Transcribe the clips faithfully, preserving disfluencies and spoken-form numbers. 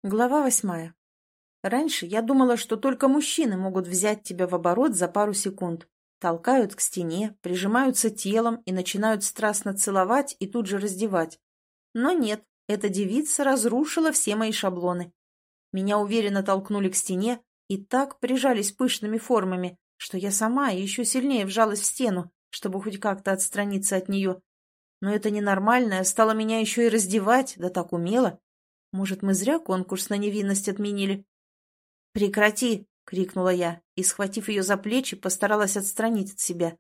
Глава восьмая. Раньше я думала, что только мужчины могут взять тебя в оборот за пару секунд. Толкают к стене, прижимаются телом и начинают страстно целовать и тут же раздевать. Но нет, эта девица разрушила все мои шаблоны. Меня уверенно толкнули к стене и так прижались пышными формами, что я сама еще сильнее вжалась в стену, чтобы хоть как-то отстраниться от нее. Но это ненормальное стало меня еще и раздевать, да так умело. Может, мы зря конкурс на невинность отменили? «Прекрати!» — крикнула я и, схватив ее за плечи, постаралась отстранить от себя.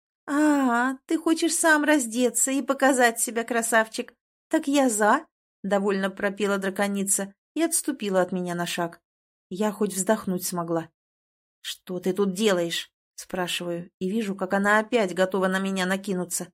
«А, ты хочешь сам раздеться и показать себя, красавчик? Так я за!» — довольно пропела драконица и отступила от меня на шаг. Я хоть вздохнуть смогла. «Что ты тут делаешь?» — спрашиваю, и вижу, как она опять готова на меня накинуться.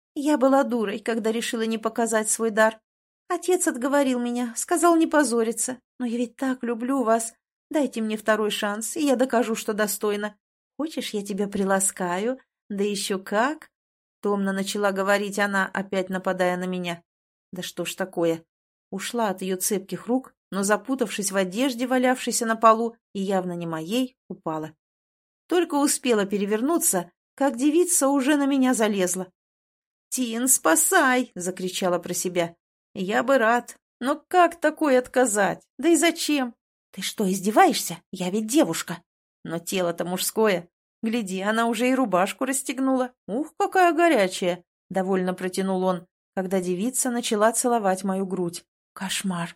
Я была дурой, когда решила не показать свой дар. Отец отговорил меня, сказал не позориться. Но я ведь так люблю вас. Дайте мне второй шанс, и я докажу, что достойна. Хочешь, я тебя приласкаю? Да еще как!» Томно начала говорить она, опять нападая на меня. Да что ж такое? Ушла от ее цепких рук, но, запутавшись в одежде, валявшейся на полу, и явно не моей, упала. Только успела перевернуться, как девица уже на меня залезла. «Тин, спасай!» — закричала про себя. «Я бы рад, но как такое отказать? Да и зачем? Ты что, издеваешься? Я ведь девушка. Но тело-то мужское. Гляди, она уже и рубашку расстегнула. Ух, какая горячая!» — довольно протянул он, когда девица начала целовать мою грудь. Кошмар!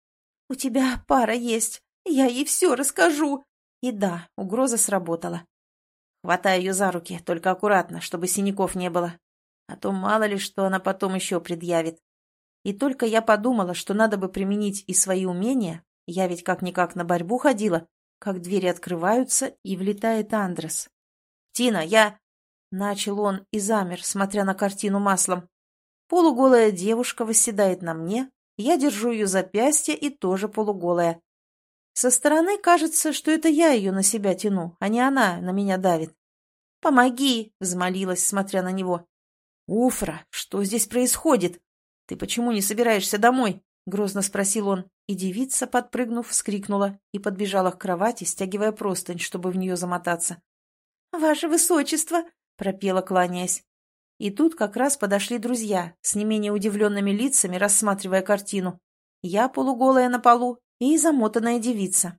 «У тебя пара есть. Я ей все расскажу!» И да, угроза сработала. Хватай ее за руки, только аккуратно, чтобы синяков не было. А то мало ли, что она потом еще предъявит. И только я подумала, что надо бы применить и свои умения, я ведь как-никак на борьбу ходила, как двери открываются, и влетает Андрес. «Тина, я...» — начал он и замер, смотря на картину маслом. Полуголая девушка восседает на мне, я держу ее запястье и тоже полуголая. Со стороны кажется, что это я ее на себя тяну, а не она на меня давит. «Помоги!» — взмолилась, смотря на него. «Уфра, что здесь происходит? Ты почему не собираешься домой?» — грозно спросил он, и девица, подпрыгнув, вскрикнула и подбежала к кровати, стягивая простынь, чтобы в нее замотаться. «Ваше высочество!» — пропела, кланяясь. И тут как раз подошли друзья, с не менее удивленными лицами, рассматривая картину. Я полуголая на полу и замотанная девица.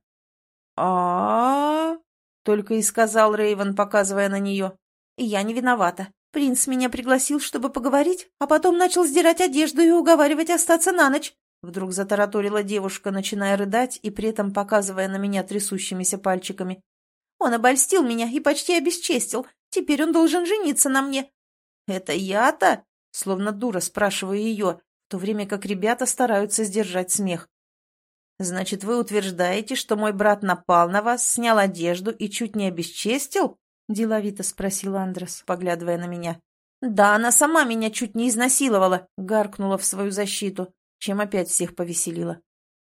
а только и сказал Рейвен, показывая на нее. И я не виновата. Принц меня пригласил, чтобы поговорить, а потом начал сдирать одежду и уговаривать остаться на ночь. Вдруг затараторила девушка, начиная рыдать и при этом показывая на меня трясущимися пальчиками. Он обольстил меня и почти обесчестил. Теперь он должен жениться на мне. «Это я-то?» — словно дура спрашиваю ее, в то время как ребята стараются сдержать смех. «Значит, вы утверждаете, что мой брат напал на вас, снял одежду и чуть не обесчестил?» — деловито спросил Андрес, поглядывая на меня. «Да, она сама меня чуть не изнасиловала», — гаркнула в свою защиту, чем опять всех повеселила.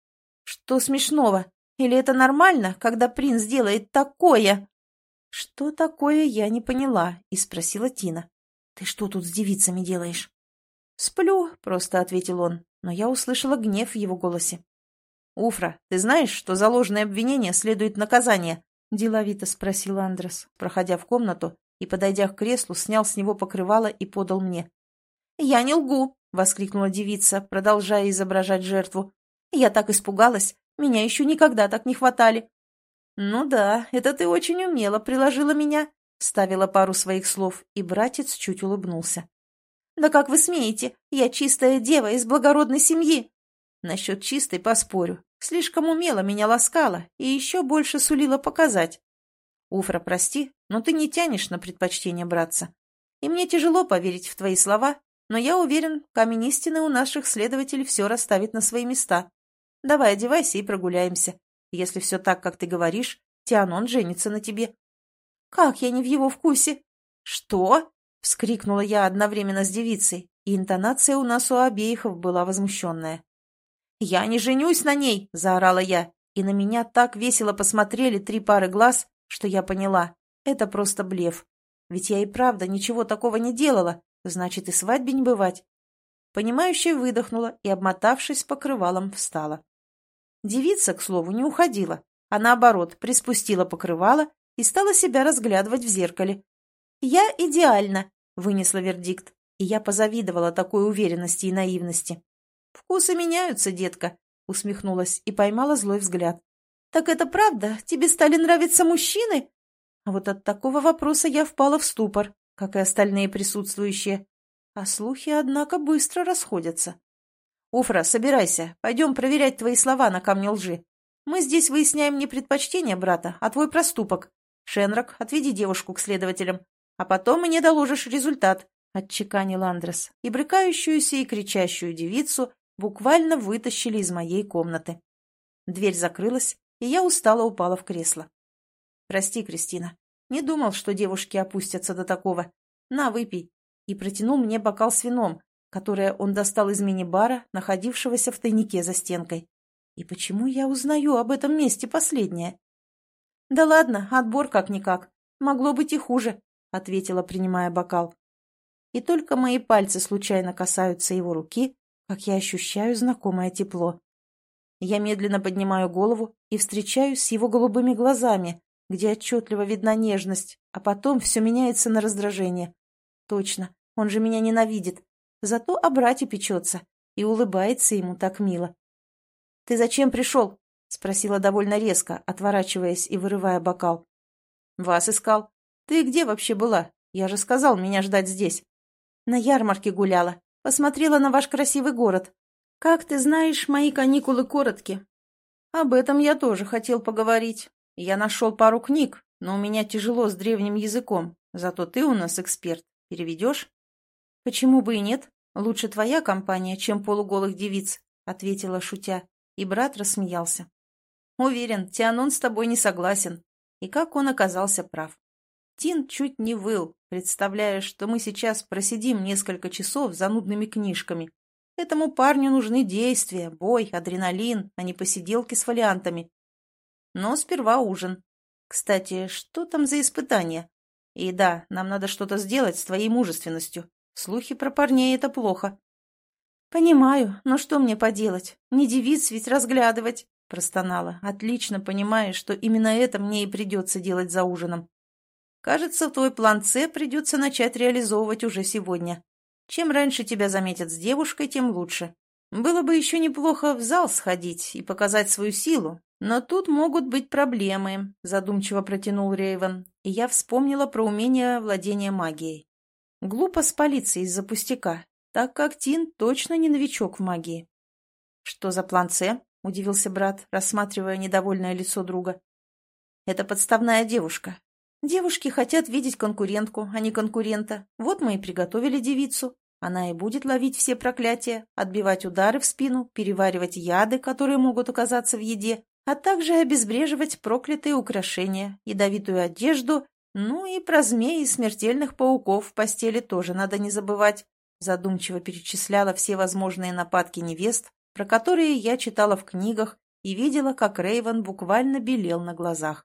«Что смешного? Или это нормально, когда принц делает такое?» «Что такое, я не поняла», — и спросила Тина. «Ты что тут с девицами делаешь?» «Сплю», — просто ответил он, но я услышала гнев в его голосе. «Уфра, ты знаешь, что за ложное обвинение следует наказание?» — деловито спросил Андрес, проходя в комнату и, подойдя к креслу, снял с него покрывало и подал мне. «Я не лгу!» — воскликнула девица, продолжая изображать жертву. «Я так испугалась, меня еще никогда так не хватали». «Ну да, это ты очень умело приложила меня», — вставила пару своих слов, и братец чуть улыбнулся. «Да как вы смеете? Я чистая дева из благородной семьи!» «Насчет чистой поспорю. Слишком умело меня ласкала и еще больше сулила показать. Уфра, прости, но ты не тянешь на предпочтение братца. И мне тяжело поверить в твои слова, но я уверен, камень истины у наших следователей все расставит на свои места. Давай одевайся и прогуляемся. Если все так, как ты говоришь, Тианон женится на тебе». «Как я не в его вкусе?» «Что?» — вскрикнула я одновременно с девицей, и интонация у нас у обеих была возмущенная. «Я не женюсь на ней!» — заорала я, и на меня так весело посмотрели три пары глаз, что я поняла — это просто блеф. Ведь я и правда ничего такого не делала, значит, и свадьбе не бывать. Понимающая выдохнула и, обмотавшись покрывалом, встала. Девица, к слову, не уходила, а наоборот, приспустила покрывало и стала себя разглядывать в зеркале. «Я идеальна», — вынесла вердикт, и я позавидовала такой уверенности и наивности. «Вкусы меняются, детка», — усмехнулась и поймала злой взгляд. «Так это правда? Тебе стали нравиться мужчины?» А вот от такого вопроса я впала в ступор, как и остальные присутствующие. А слухи, однако, быстро расходятся. «Уфра, собирайся, пойдем проверять твои слова на камне лжи. Мы здесь выясняем не предпочтение брата, а твой проступок. Шенрак, отведи девушку к следователям, а потом мне доложишь результат», — отчеканил Андрес, и брыкающуюся и кричащую девицу буквально вытащили из моей комнаты. Дверь закрылась, и я устало упала в кресло. «Прости, Кристина, не думал, что девушки опустятся до такого. На, выпей», и протянул мне бокал с вином, которое он достал из мини-бара, находившегося в тайнике за стенкой. И почему я узнаю об этом месте последнее? «Да ладно, отбор как-никак. Могло быть и хуже», — ответила, принимая бокал. И только мои пальцы случайно касаются его руки, как я ощущаю знакомое тепло. Я медленно поднимаю голову и встречаюсь с его голубыми глазами, где отчетливо видна нежность, а потом все меняется на раздражение. Точно, он же меня ненавидит, зато о брате печется и улыбается ему так мило. «Ты зачем пришел?» — спросила довольно резко, отворачиваясь и вырывая бокал. «Вас искал. Ты где вообще была? Я же сказал меня ждать здесь». «На ярмарке гуляла. Посмотрела на ваш красивый город. Как ты знаешь, мои каникулы коротки». «Об этом я тоже хотел поговорить. Я нашел пару книг, но у меня тяжело с древним языком. Зато ты у нас эксперт. Переведешь?» «Почему бы и нет? Лучше твоя компания, чем полуголых девиц», — ответила, шутя, и брат рассмеялся. «Уверен, Тианон с тобой не согласен». И как он оказался прав. Тин чуть не выл, представляя, что мы сейчас просидим несколько часов за нудными книжками. Этому парню нужны действия, бой, адреналин, а не посиделки с фолиантами. Но сперва ужин. Кстати, что там за испытание? И да, нам надо что-то сделать с твоей мужественностью. Слухи про парней — это плохо. «Понимаю, но что мне поделать? Не девиц ведь разглядывать», — простонала, отлично понимая, что именно это мне и придется делать за ужином. «Кажется, твой план С придется начать реализовывать уже сегодня. Чем раньше тебя заметят с девушкой, тем лучше. Было бы еще неплохо в зал сходить и показать свою силу, но тут могут быть проблемы», — задумчиво протянул Рейвен, и я вспомнила про умение владения магией. Глупо спалиться из-за пустяка, так как Тин точно не новичок в магии. «Что за план С?» — удивился брат, рассматривая недовольное лицо друга. «Это подставная девушка. Девушки хотят видеть конкурентку, а не конкурента. Вот мы и приготовили девицу. Она и будет ловить все проклятия, отбивать удары в спину, переваривать яды, которые могут оказаться в еде, а также обезвреживать проклятые украшения, ядовитую одежду, ну и про змей и смертельных пауков в постели тоже надо не забывать», задумчиво перечисляла все возможные нападки невест, про которые я читала в книгах и видела, как Рейвен буквально белел на глазах.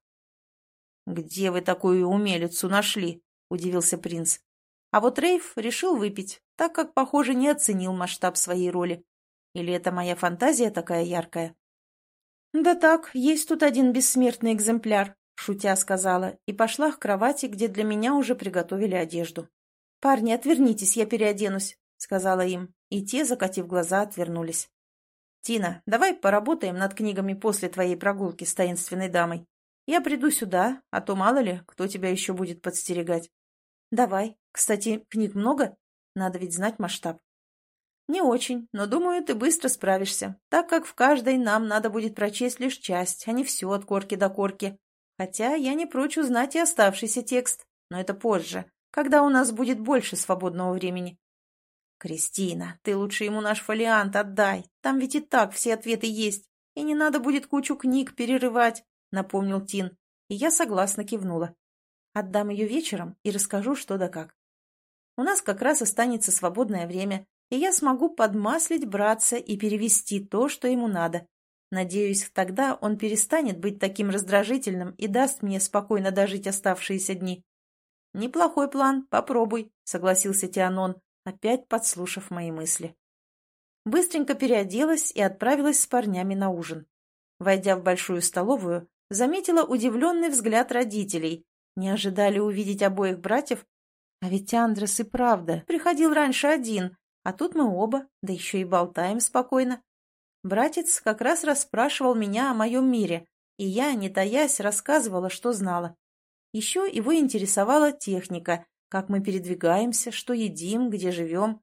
«Где вы такую умелицу нашли?» — удивился принц. А вот Рейв решил выпить, так как, похоже, не оценил масштаб своей роли. Или это моя фантазия такая яркая? «Да так, есть тут один бессмертный экземпляр», — шутя сказала, и пошла к кровати, где для меня уже приготовили одежду. «Парни, отвернитесь, я переоденусь», — сказала им, и те, закатив глаза, отвернулись. «Тина, давай поработаем над книгами после твоей прогулки с таинственной дамой. Я приду сюда, а то, мало ли, кто тебя еще будет подстерегать». «Давай. Кстати, книг много? Надо ведь знать масштаб». «Не очень, но, думаю, ты быстро справишься, так как в каждой нам надо будет прочесть лишь часть, а не все от корки до корки. Хотя я не прочь узнать и оставшийся текст, но это позже, когда у нас будет больше свободного времени». «Кристина, ты лучше ему наш фолиант отдай, там ведь и так все ответы есть, и не надо будет кучу книг перерывать», — напомнил Тин, и я согласно кивнула. «Отдам ее вечером и расскажу, что да как. У нас как раз останется свободное время, и я смогу подмаслить братца и перевести то, что ему надо. Надеюсь, тогда он перестанет быть таким раздражительным и даст мне спокойно дожить оставшиеся дни». «Неплохой план, попробуй», — согласился Тианон, опять подслушав мои мысли. Быстренько переоделась и отправилась с парнями на ужин. Войдя в большую столовую, заметила удивленный взгляд родителей. Не ожидали увидеть обоих братьев? А ведь Андрес и правда приходил раньше один, а тут мы оба, да еще и болтаем спокойно. Братец как раз расспрашивал меня о моем мире, и я, не таясь, рассказывала, что знала. Еще его интересовала техника, как мы передвигаемся, что едим, где живем.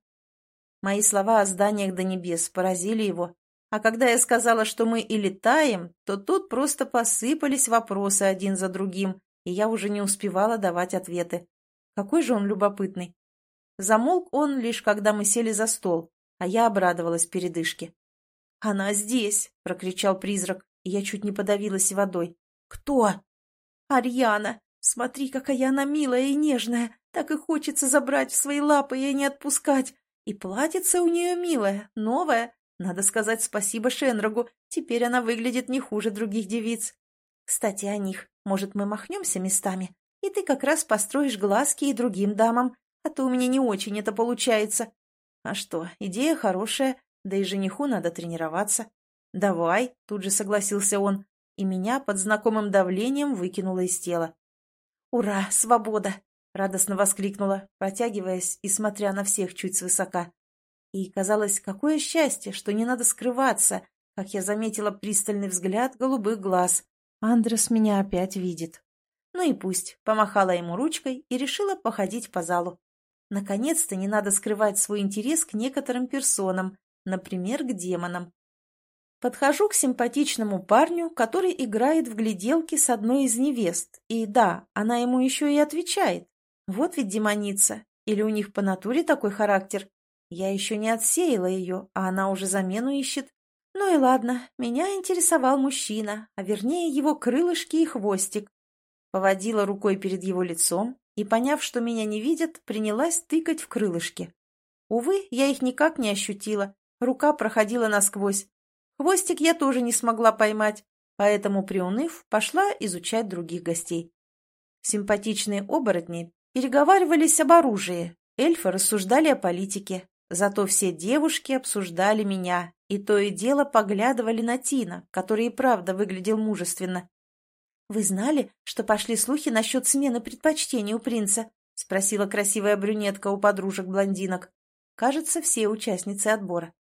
Мои слова о зданиях до небес поразили его, а когда я сказала, что мы и летаем, то тут просто посыпались вопросы один за другим, и я уже не успевала давать ответы. Какой же он любопытный. Замолк он лишь, когда мы сели за стол, а я обрадовалась передышке. «Она здесь!» — прокричал призрак, и я чуть не подавилась водой. «Кто?» «Арьяна! Смотри, какая она милая и нежная! Так и хочется забрать в свои лапы и не отпускать! И платьице у нее милое, новое! Надо сказать спасибо Шенрогу, теперь она выглядит не хуже других девиц. Кстати, о них. Может, мы махнемся местами, и ты как раз построишь глазки и другим дамам, а то у меня не очень это получается. А что, идея хорошая, да и жениху надо тренироваться. Давай, тут же согласился он, и меня под знакомым давлением выкинуло из тела. «Ура, свобода!» — радостно воскликнула, протягиваясь и смотря на всех чуть свысока. И казалось, какое счастье, что не надо скрываться, как я заметила пристальный взгляд голубых глаз. Андрес меня опять видит. Ну и пусть, помахала ему ручкой и решила походить по залу. Наконец-то не надо скрывать свой интерес к некоторым персонам, например, к демонам. Подхожу к симпатичному парню, который играет в гляделки с одной из невест, и да, она ему еще и отвечает. Вот ведь демоница, или у них по натуре такой характер. Я еще не отсеяла ее, а она уже замену ищет. Ну и ладно, меня интересовал мужчина, а вернее его крылышки и хвостик. Поводила рукой перед его лицом и, поняв, что меня не видят, принялась тыкать в крылышки. Увы, я их никак не ощутила, рука проходила насквозь. Хвостик я тоже не смогла поймать, поэтому, приуныв, пошла изучать других гостей. Симпатичные оборотни переговаривались об оружии, эльфы рассуждали о политике. Зато все девушки обсуждали меня, и то и дело поглядывали на Тина, который и правда выглядел мужественно. «Вы знали, что пошли слухи насчет смены предпочтений у принца?» — спросила красивая брюнетка у подружек-блондинок. Кажется, все участницы отбора.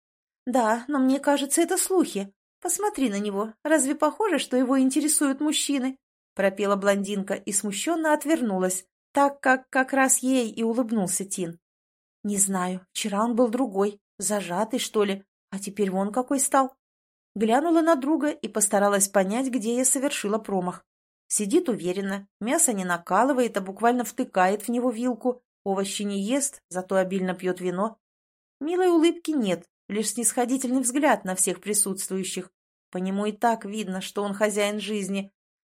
«Да, но мне кажется, это слухи. Посмотри на него. Разве похоже, что его интересуют мужчины?» — пропела блондинка и смущенно отвернулась, так как как раз ей и улыбнулся Тин. «Не знаю, вчера он был другой, зажатый, что ли, а теперь вон какой стал». Глянула на друга и постаралась понять, где я совершила промах. Сидит уверенно, мясо не накалывает, а буквально втыкает в него вилку, овощи не ест, зато обильно пьет вино. Милой улыбки нет, лишь снисходительный взгляд на всех присутствующих. По нему и так видно, что он хозяин жизни.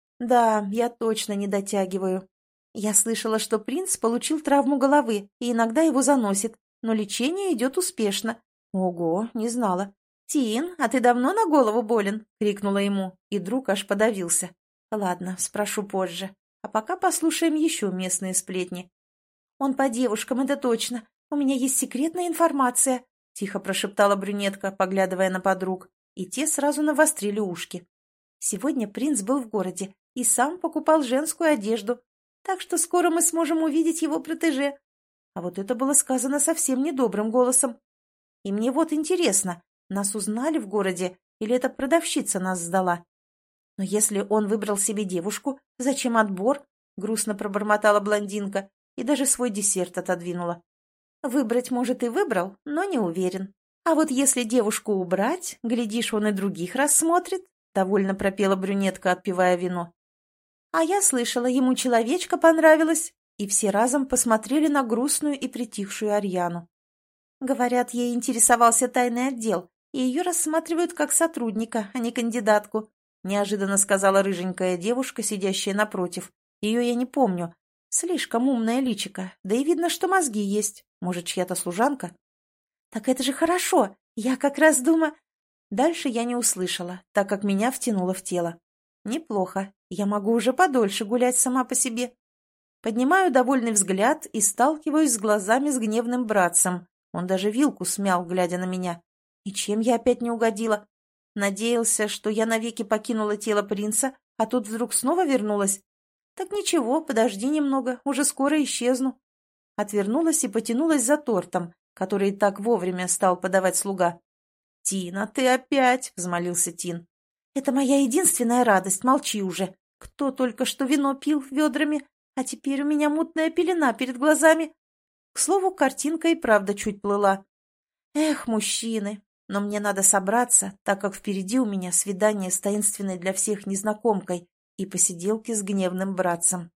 Да, я точно не дотягиваю. Я слышала, что принц получил травму головы, и иногда его заносит, но лечение идет успешно. Ого, не знала. «Тин, а ты давно на голову болен?» — крикнула ему, и друг аж подавился. «Ладно, спрошу позже. А пока послушаем еще местные сплетни». «Он по девушкам, это точно. У меня есть секретная информация», — тихо прошептала брюнетка, поглядывая на подруг, и те сразу навострили ушки. «Сегодня принц был в городе и сам покупал женскую одежду, так что скоро мы сможем увидеть его протеже». А вот это было сказано совсем недобрым голосом. И мне вот интересно, нас узнали в городе или эта продавщица нас сдала? Но если он выбрал себе девушку, зачем отбор? Грустно пробормотала блондинка и даже свой десерт отодвинула. Выбрать, может, и выбрал, но не уверен. А вот если девушку убрать, глядишь, он и других рассмотрит, довольно пропела брюнетка, отпивая вино. А я слышала, ему человечка понравилась, и все разом посмотрели на грустную и притихшую Арьяну. Говорят, ей интересовался тайный отдел, и ее рассматривают как сотрудника, а не кандидатку, неожиданно сказала рыженькая девушка, сидящая напротив. Ее я не помню. Слишком умная личико, да и видно, что мозги есть. Может, чья-то служанка? Так это же хорошо, я как раз думаю... Дальше я не услышала, так как меня втянуло в тело. Неплохо, я могу уже подольше гулять сама по себе. Поднимаю довольный взгляд и сталкиваюсь с глазами с гневным братцем. Он даже вилку смял, глядя на меня. И чем я опять не угодила? Надеялся, что я навеки покинула тело принца, а тут вдруг снова вернулась. Так ничего, подожди немного, уже скоро исчезну. Отвернулась и потянулась за тортом, который так вовремя стал подавать слуга. «Тина, ты опять!» — взмолился Тин. «Это моя единственная радость, молчи уже. Кто только что вино пил ведрами, а теперь у меня мутная пелена перед глазами». К слову, картинка и правда чуть плыла. Эх, мужчины, но мне надо собраться, так как впереди у меня свидание с таинственной для всех незнакомкой и посиделки с гневным братцем.